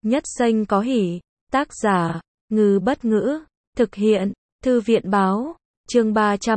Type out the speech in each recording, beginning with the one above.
Nhất xanh có hỉ. Tác giả, Ngư Bất Ngữ. Thực hiện, Thư viện Báo. Chương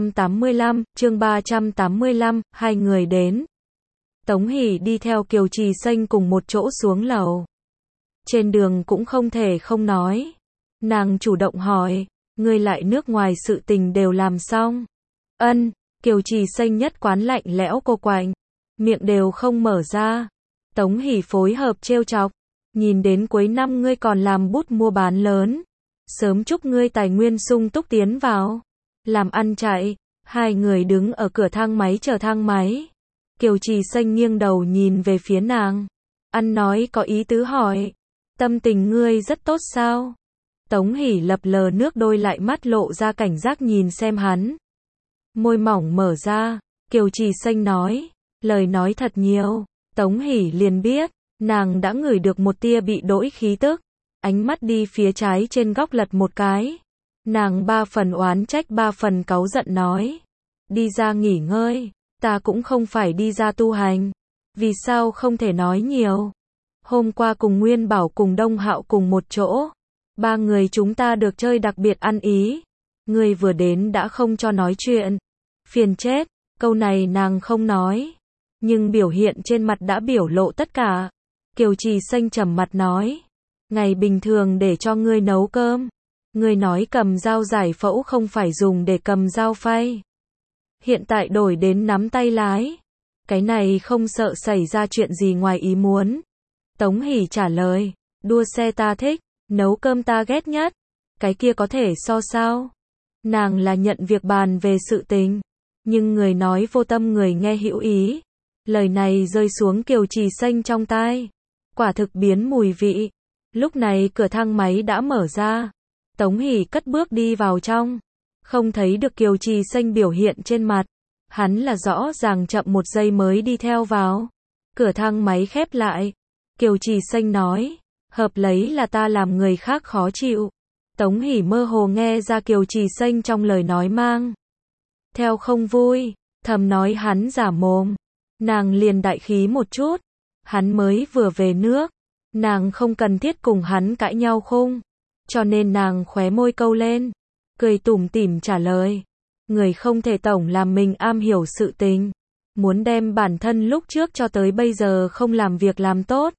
385, hai người đến. Tống Hỷ đi theo Kiều Trì Xanh cùng một chỗ xuống lầu. Trên đường cũng không thể không nói. Nàng chủ động hỏi, ngươi lại nước ngoài sự tình đều làm xong? Ân, Kiều Trì Xanh nhất quán lạnh lẽo cô quạnh, miệng đều không mở ra. Tống Hỷ phối hợp trêu chọc, nhìn đến cuối năm ngươi còn làm bút mua bán lớn, sớm chúc ngươi tài nguyên sung túc tiến vào, làm ăn chạy. Hai người đứng ở cửa thang máy chờ thang máy. Kiều Trì Xanh nghiêng đầu nhìn về phía nàng, ăn nói có ý tứ hỏi, tâm tình ngươi rất tốt sao? Tống Hỷ lập lờ nước, đôi lại mắt lộ ra cảnh giác nhìn xem hắn. Môi mỏng mở ra, Kiều Trì Xanh nói, lời nói thật nhiều. Tống Hỷ liền biết, nàng đã ngửi được một tia bị đỗi khí tức, ánh mắt đi phía trái trên góc lật một cái. Nàng ba phần oán trách ba phần cáu giận nói, đi ra nghỉ ngơi, ta cũng không phải đi ra tu hành, vì sao không thể nói nhiều? Hôm qua cùng Nguyên Bảo cùng Đông Hạo cùng một chỗ, ba người chúng ta được chơi đặc biệt ăn ý, ngươi vừa đến đã không cho nói chuyện, phiền chết. Câu này nàng không nói, nhưng biểu hiện trên mặt đã biểu lộ tất cả. Kiều Trì Xanh trầm mặt nói, ngày bình thường để cho ngươi nấu cơm, ngươi nói cầm dao giải phẫu không phải dùng để cầm dao phay, hiện tại đổi đến nắm tay lái, cái này không sợ xảy ra chuyện gì ngoài ý muốn? Tống Hỷ trả lời, đua xe ta thích, nấu cơm ta ghét nhất, cái kia có thể so sao? Nàng là nhận việc bàn về sự tình, nhưng người nói vô tâm người nghe hữu ý. Lời này rơi xuống Kiều Trì Xanh trong tai, quả thực biến mùi vị. Lúc này cửa thang máy đã mở ra, Tống Hỷ cất bước đi vào trong, không thấy được Kiều Trì Xanh biểu hiện trên mặt, hắn là rõ ràng chậm một giây mới đi theo vào. Cửa thang máy khép lại, Kiều Trì Xanh nói, hợp lấy là ta làm người khác khó chịu. Tống Hỷ mơ hồ nghe ra Kiều Trì Xanh trong lời nói mang theo không vui, thầm nói hắn giả mồm. Nàng liền đại khí một chút, hắn mới vừa về nước, nàng không cần thiết cùng hắn cãi nhau khung, cho nên nàng khóe môi câu lên, cười tủm tỉm trả lời, người không thể tổng làm mình am hiểu sự tình, muốn đem bản thân lúc trước cho tới bây giờ không làm việc làm tốt,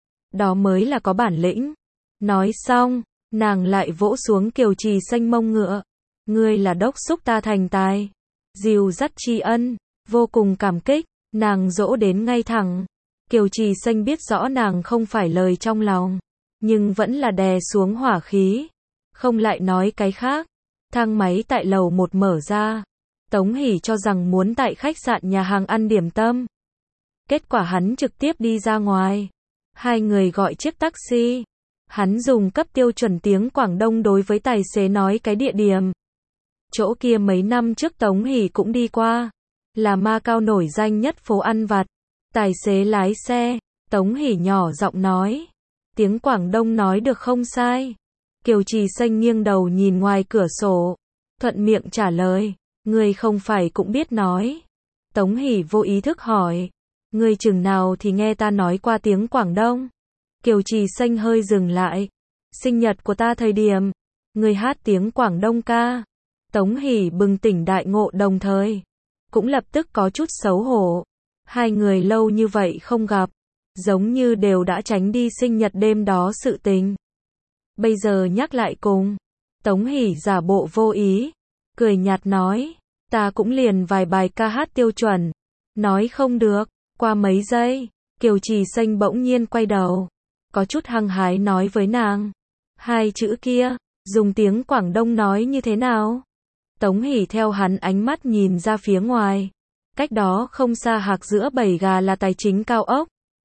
đó mới là có bản lĩnh. Nói xong, nàng lại vỗ xuống Kiều Trì Xanh mông ngựa, ngươi là đốc xúc ta thành tài, dìu dắt tri ân, vô cùng cảm kích. Nàng dỗ đến ngay thẳng. Kiều Trì Xanh biết rõ nàng không phải lời trong lòng, nhưng vẫn là đè xuống hỏa khí, không lại nói cái khác. Thang máy tại lầu 1 mở ra, Tống Hỷ cho rằng muốn tại khách sạn nhà hàng ăn điểm tâm, kết quả hắn trực tiếp đi ra ngoài. Hai người gọi chiếc taxi, hắn dùng cấp tiêu chuẩn tiếng Quảng Đông đối với tài xế nói cái địa điểm. Chỗ kia mấy năm trước Tống Hỷ cũng đi qua, là Macau nổi danh nhất phố ăn vặt. Tài xế lái xe, Tống Hỷ nhỏ giọng nói, tiếng Quảng Đông nói được không sai. Kiều Trì Xanh nghiêng đầu nhìn ngoài cửa sổ, thuận miệng trả lời, ngươi không phải cũng biết nói? Tống Hỷ vô ý thức hỏi, ngươi chừng nào thì nghe ta nói qua tiếng Quảng Đông? Kiều Trì Xanh hơi dừng lại, sinh nhật của ta thời điểm, ngươi hát tiếng Quảng Đông ca. Tống Hỷ bừng tỉnh đại ngộ, đồng thời cũng lập tức có chút xấu hổ. Hai người lâu như vậy không gặp, giống như đều đã tránh đi sinh nhật đêm đó sự tình. Bây giờ nhắc lại cùng, Tống Hỷ giả bộ vô ý, cười nhạt nói, ta cũng liền vài bài ca hát tiêu chuẩn. Nói không được, qua mấy giây, Kiều Trì Xanh bỗng nhiên quay đầu, có chút hăng hái nói với nàng, hai chữ kia, dùng tiếng Quảng Đông nói như thế nào? Tống Hỷ theo hắn ánh mắt nhìn ra phía ngoài, cách đó không xa hạc giữa bầy gà là tài chính cao ốc.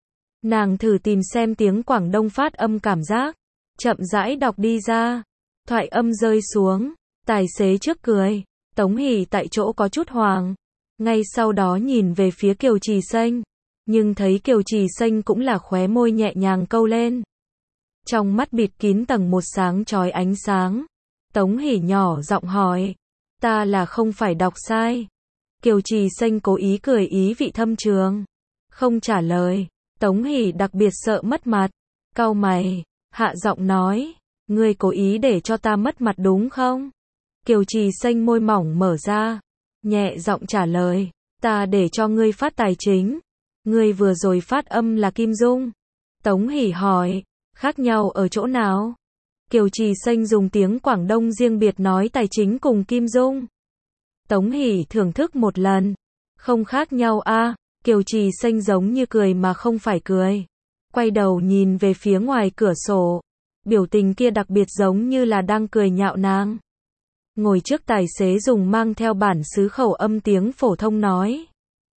Nàng thử tìm xem tiếng Quảng Đông phát âm cảm giác, chậm rãi đọc đi ra, thoại âm rơi xuống, tài xế trước cười, Tống Hỷ tại chỗ có chút hoàng, ngay sau đó nhìn về phía Kiều Trì Xanh, nhưng thấy Kiều Trì Xanh cũng là khóe môi nhẹ nhàng câu lên. Trong mắt bịt kín tầng một sáng chói ánh sáng, Tống Hỷ nhỏ giọng hỏi, ta là không phải đọc sai? Kiều Trì Xanh cố ý cười ý vị thâm trường, không trả lời. Tống Hỷ đặc biệt sợ mất mặt, cau mày, hạ giọng nói, ngươi cố ý để cho ta mất mặt đúng không? Kiều Trì Xanh môi mỏng mở ra, nhẹ giọng trả lời, ta để cho ngươi phát tài chính. Ngươi vừa rồi phát âm là Kim Dung. Tống Hỷ hỏi, khác nhau ở chỗ nào? Kiều Trì Xanh dùng tiếng Quảng Đông riêng biệt nói tài chính cùng Kim Dung. Tống Hỷ thưởng thức một lần, không khác nhau a. Kiều Trì Xanh giống như cười mà không phải cười. Quay đầu nhìn về phía ngoài cửa sổ, biểu tình kia đặc biệt giống như là đang cười nhạo nàng. Ngồi trước tài xế dùng mang theo bản xứ khẩu âm tiếng phổ thông nói.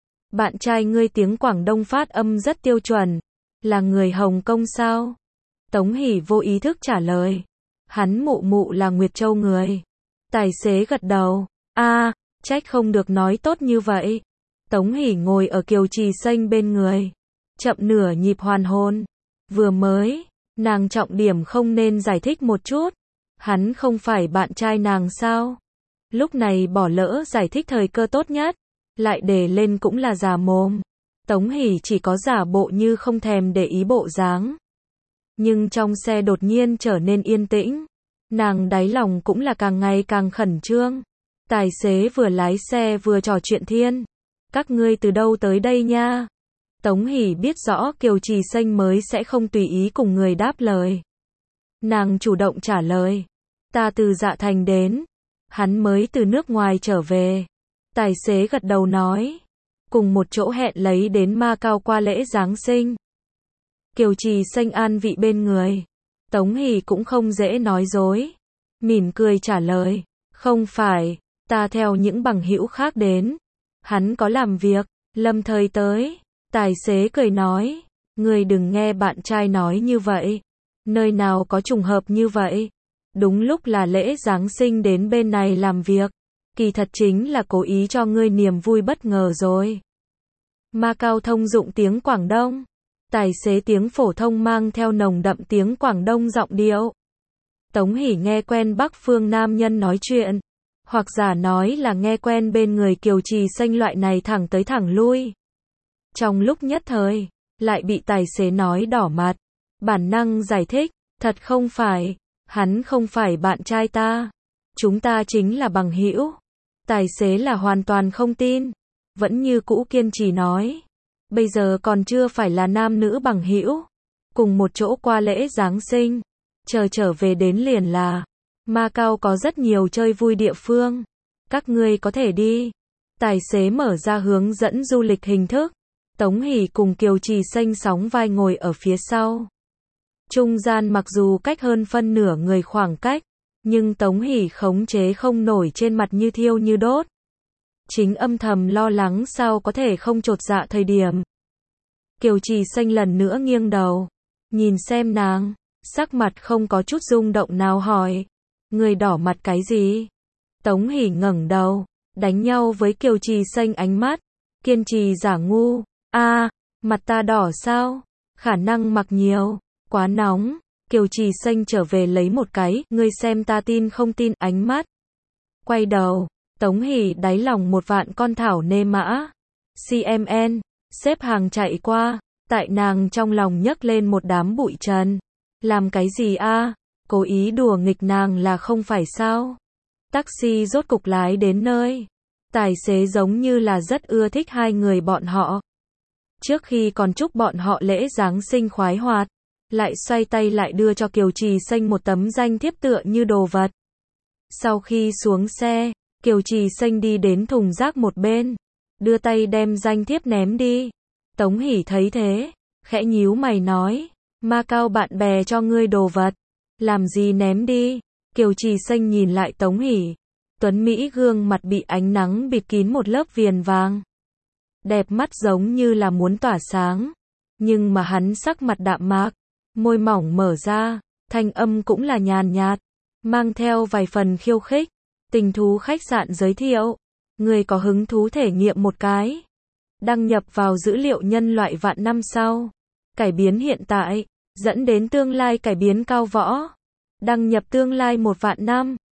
Bạn trai ngươi tiếng Quảng Đông phát âm rất tiêu chuẩn, là người Hồng Kông sao? Tống Hỷ vô ý thức trả lời. Hắn mụ mụ là Nguyệt Châu người. Tài xế gật đầu. A, trách không được nói tốt như vậy. Tống Hỷ ngồi ở Kiều Trì Xanh bên người, chậm nửa nhịp hoàn hồn. Vừa mới, nàng trọng điểm không nên giải thích một chút. Hắn không phải bạn trai nàng sao? Lúc này bỏ lỡ giải thích thời cơ tốt nhất, lại để lên cũng là giả mồm. Tống Hỷ chỉ có giả bộ như không thèm để ý bộ dáng. Nhưng trong xe đột nhiên trở nên yên tĩnh. Nàng đáy lòng cũng là càng ngày càng khẩn trương. Tài xế vừa lái xe vừa trò chuyện thiên. Các ngươi từ đâu tới đây nha? Tống Hỷ biết rõ Kiều Trì Xanh mới sẽ không tùy ý cùng người đáp lời. Nàng chủ động trả lời. Ta từ Dạ Thành đến. Hắn mới từ nước ngoài trở về. Tài xế gật đầu nói. Cùng một chỗ hẹn lấy đến Macau qua lễ Giáng sinh. Kiều Trì Xanh an vị bên người. Tống Hỷ cũng không dễ nói dối. Mỉm cười trả lời. Không phải, ta theo những bằng hữu khác đến. Hắn có làm việc, lâm thời tới. Tài xế cười nói. Ngươi đừng nghe bạn trai nói như vậy. Nơi nào có trùng hợp như vậy. Đúng lúc là lễ Giáng sinh đến bên này làm việc. Kỳ thật chính là cố ý cho ngươi niềm vui bất ngờ rồi. Macau thông dụng tiếng Quảng Đông. Tài xế tiếng phổ thông mang theo nồng đậm tiếng Quảng Đông giọng điệu. Tống Hỷ nghe quen Bắc phương nam nhân nói chuyện. Hoặc giả nói là nghe quen bên người Kiều Trì Xanh loại này thẳng tới thẳng lui. Trong lúc nhất thời, lại bị tài xế nói đỏ mặt. Bản năng giải thích, thật không phải, hắn không phải bạn trai ta. Chúng ta chính là bằng hữu. Tài xế là hoàn toàn không tin. Vẫn như cũ kiên trì nói. Bây giờ còn chưa phải là nam nữ bằng hữu. Cùng một chỗ qua lễ Giáng sinh. Chờ trở về đến liền là. Macau có rất nhiều chơi vui địa phương. Các ngươi có thể đi. Tài xế mở ra hướng dẫn du lịch hình thức. Tống Hỷ cùng Kiều Trì Xanh sóng vai ngồi ở phía sau. Trung gian mặc dù cách hơn phân nửa người khoảng cách. Nhưng Tống Hỷ khống chế không nổi trên mặt như thiêu như đốt. Chính âm thầm lo lắng sao có thể không chột dạ thời điểm. Kiều Trì Xanh lần nữa nghiêng đầu. Nhìn xem nàng. Sắc mặt không có chút rung động nào hỏi. Người đỏ mặt cái gì? Tống Hỷ ngẩng đầu. Đánh nhau với Kiều Trì Xanh ánh mắt. Kiên trì giả ngu. A, mặt ta đỏ sao? Khả năng mặc nhiều. Quá nóng. Kiều Trì Xanh trở về lấy một cái. Ngươi xem ta tin không tin ánh mắt. Quay đầu. Tống Hỷ đáy lòng một vạn con thảo nê mã. CMN. Xếp hàng chạy qua. Tại nàng trong lòng nhấc lên một đám bụi trần. Làm cái gì a? Cố ý đùa nghịch nàng là không phải sao? Taxi rốt cục lái đến nơi. Tài xế giống như là rất ưa thích hai người bọn họ. Trước khi còn chúc bọn họ lễ Giáng sinh khoái hoạt, lại xoay tay lại đưa cho Kiều Trì Xanh một tấm danh thiếp tựa như đồ vật. Sau khi xuống xe, Kiều Trì Xanh đi đến thùng rác một bên, đưa tay đem danh thiếp ném đi. Tống Hỷ thấy thế, khẽ nhíu mày nói, Macau bạn bè cho ngươi đồ vật, làm gì ném đi? Kiều Trì Xanh nhìn lại Tống Hỷ, tuấn mỹ gương mặt bị ánh nắng bịt kín một lớp viền vàng. Đẹp mắt giống như là muốn tỏa sáng, nhưng mà hắn sắc mặt đạm mạc, môi mỏng mở ra, thanh âm cũng là nhàn nhạt, mang theo vài phần khiêu khích. Tình thú khách sạn giới thiệu, người có hứng thú thể nghiệm một cái. Đăng nhập vào dữ liệu nhân loại vạn năm sau. Cải biến hiện tại, dẫn đến tương lai cải biến cao võ. Đăng nhập tương lai 1 vạn năm.